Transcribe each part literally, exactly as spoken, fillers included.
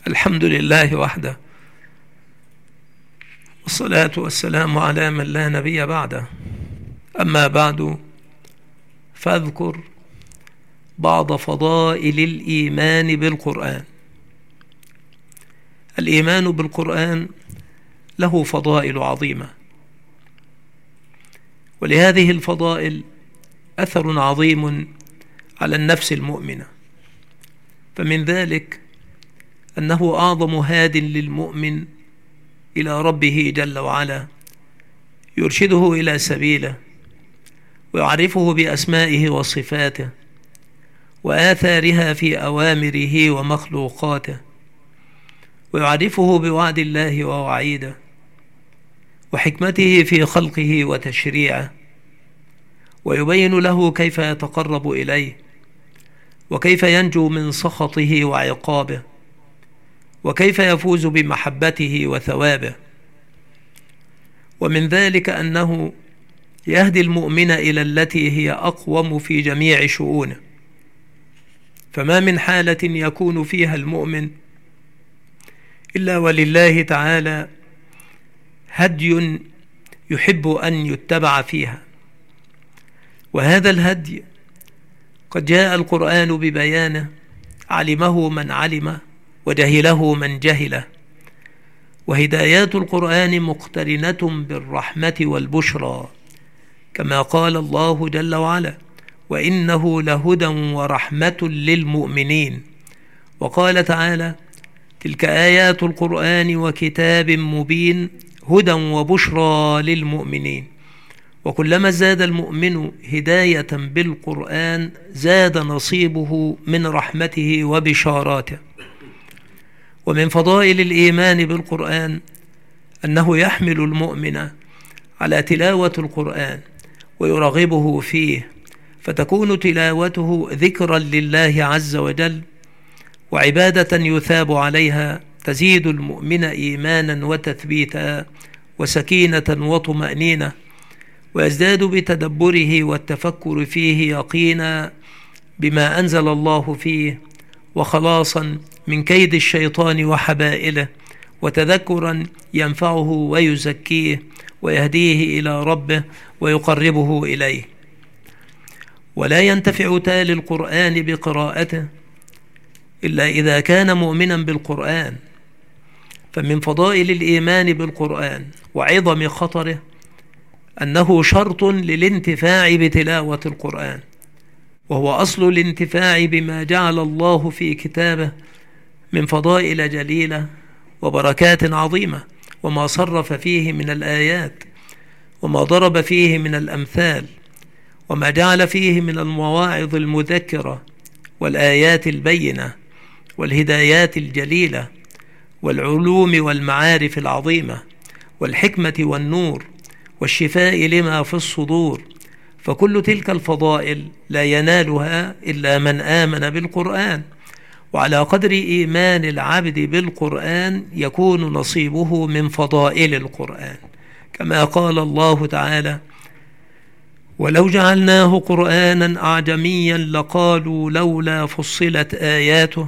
الحمد لله وحده، والصلاة والسلام على من لا نبي بعده. أما بعد، فاذكر بعض فضائل الإيمان بالقرآن. الإيمان بالقرآن له فضائل عظيمة، ولهذه الفضائل أثر عظيم على النفس المؤمنة. فمن ذلك أنه أعظم هاد للمؤمن إلى ربه جل وعلا، يرشده إلى سبيله ويعرفه بأسمائه وصفاته وآثارها في أوامره ومخلوقاته، ويعرفه بوعد الله ووعيده وحكمته في خلقه وتشريعه، ويبين له كيف يتقرب إليه وكيف ينجو من سخطه وعقابه وكيف يفوز بمحبته وثوابه. ومن ذلك أنه يهدي المؤمن إلى التي هي أقوم في جميع شؤونه، فما من حالة يكون فيها المؤمن إلا ولله تعالى هدي يحب أن يتبع فيها، وهذا الهدي قد جاء القرآن ببيانه، علمه من علمه وجهله من جهله. وهدايات القرآن مقترنة بالرحمة والبشرى، كما قال الله جل وعلا: وإنه لهدى ورحمة للمؤمنين. وقال تعالى: تلك آيات القرآن وكتاب مبين هدى وبشرى للمؤمنين. وكلما زاد المؤمن هداية بالقرآن زاد نصيبه من رحمته وبشاراته. ومن فضائل الإيمان بالقرآن أنه يحمل المؤمن على تلاوة القرآن ويرغبه فيه، فتكون تلاوته ذكرا لله عز وجل وعبادة يثاب عليها، تزيد المؤمن إيمانا وتثبيتا وسكينة وطمأنينة، ويزداد بتدبره والتفكر فيه يقينا بما أنزل الله فيه، وخلاصا من كيد الشيطان وحبائله، وتذكرا ينفعه ويزكيه ويهديه إلى ربه ويقربه إليه. ولا ينتفع تالي القرآن بقراءته إلا إذا كان مؤمنا بالقرآن. فمن فضائل الإيمان بالقرآن وعظم خطره أنه شرط للانتفاع بتلاوة القرآن، وهو أصل الانتفاع بما جعل الله في كتابه من فضائل جليلة وبركات عظيمة، وما صرف فيه من الآيات، وما ضرب فيه من الأمثال، وما جعل فيه من المواعظ المذكرة والآيات البينة والهدايات الجليلة والعلوم والمعارف العظيمة والحكمة والنور والشفاء لما في الصدور. فكل تلك الفضائل لا ينالها إلا من آمن بالقرآن، وعلى قدر إيمان العبد بالقرآن يكون نصيبه من فضائل القرآن، كما قال الله تعالى: ولو جعلناه قرآنا أعجميا لقالوا لولا فصلت آياته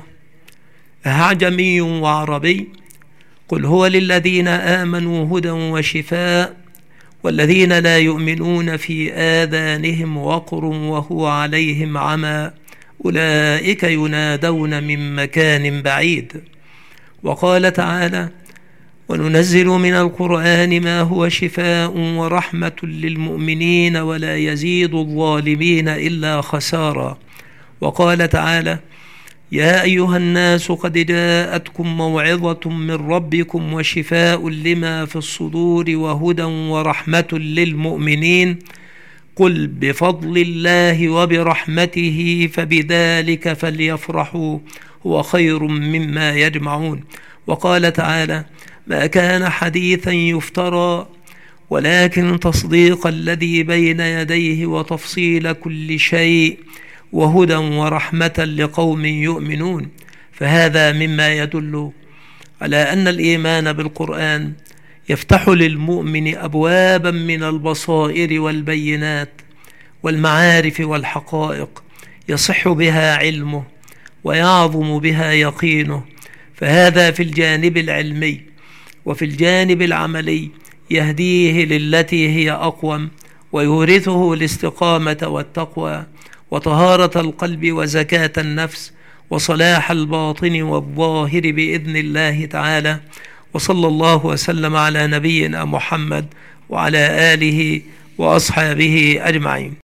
أعجمي وعربي قل هو للذين آمنوا هدى وشفاء والذين لا يؤمنون في آذانهم وقر وهو عليهم عمى أولئك ينادون من مكان بعيد. وقال تعالى: وننزل من القرآن ما هو شفاء ورحمة للمؤمنين ولا يزيد الظالمين إلا خسارا. وقال تعالى: يا أيها الناس قد جاءتكم موعظة من ربكم وشفاء لما في الصدور وهدى ورحمة للمؤمنين قل بفضل الله وبرحمته فبذلك فليفرحوا هو خير مما يجمعون. وقال تعالى: ما كان حديثا يفترى ولكن تصديق الذي بين يديه وتفصيل كل شيء وهدى ورحمة لقوم يؤمنون. فهذا مما يدل على أن الإيمان بالقرآن يفتح للمؤمن أبوابا من البصائر والبينات والمعارف والحقائق يصح بها علمه ويعظم بها يقينه، فهذا في الجانب العلمي. وفي الجانب العملي يهديه للتي هي أقوم، ويورثه الاستقامة والتقوى وطهارة القلب وزكاة النفس وصلاح الباطن والظاهر بإذن الله تعالى. وصلى الله وسلم على نبينا محمد وعلى آله وأصحابه أجمعين.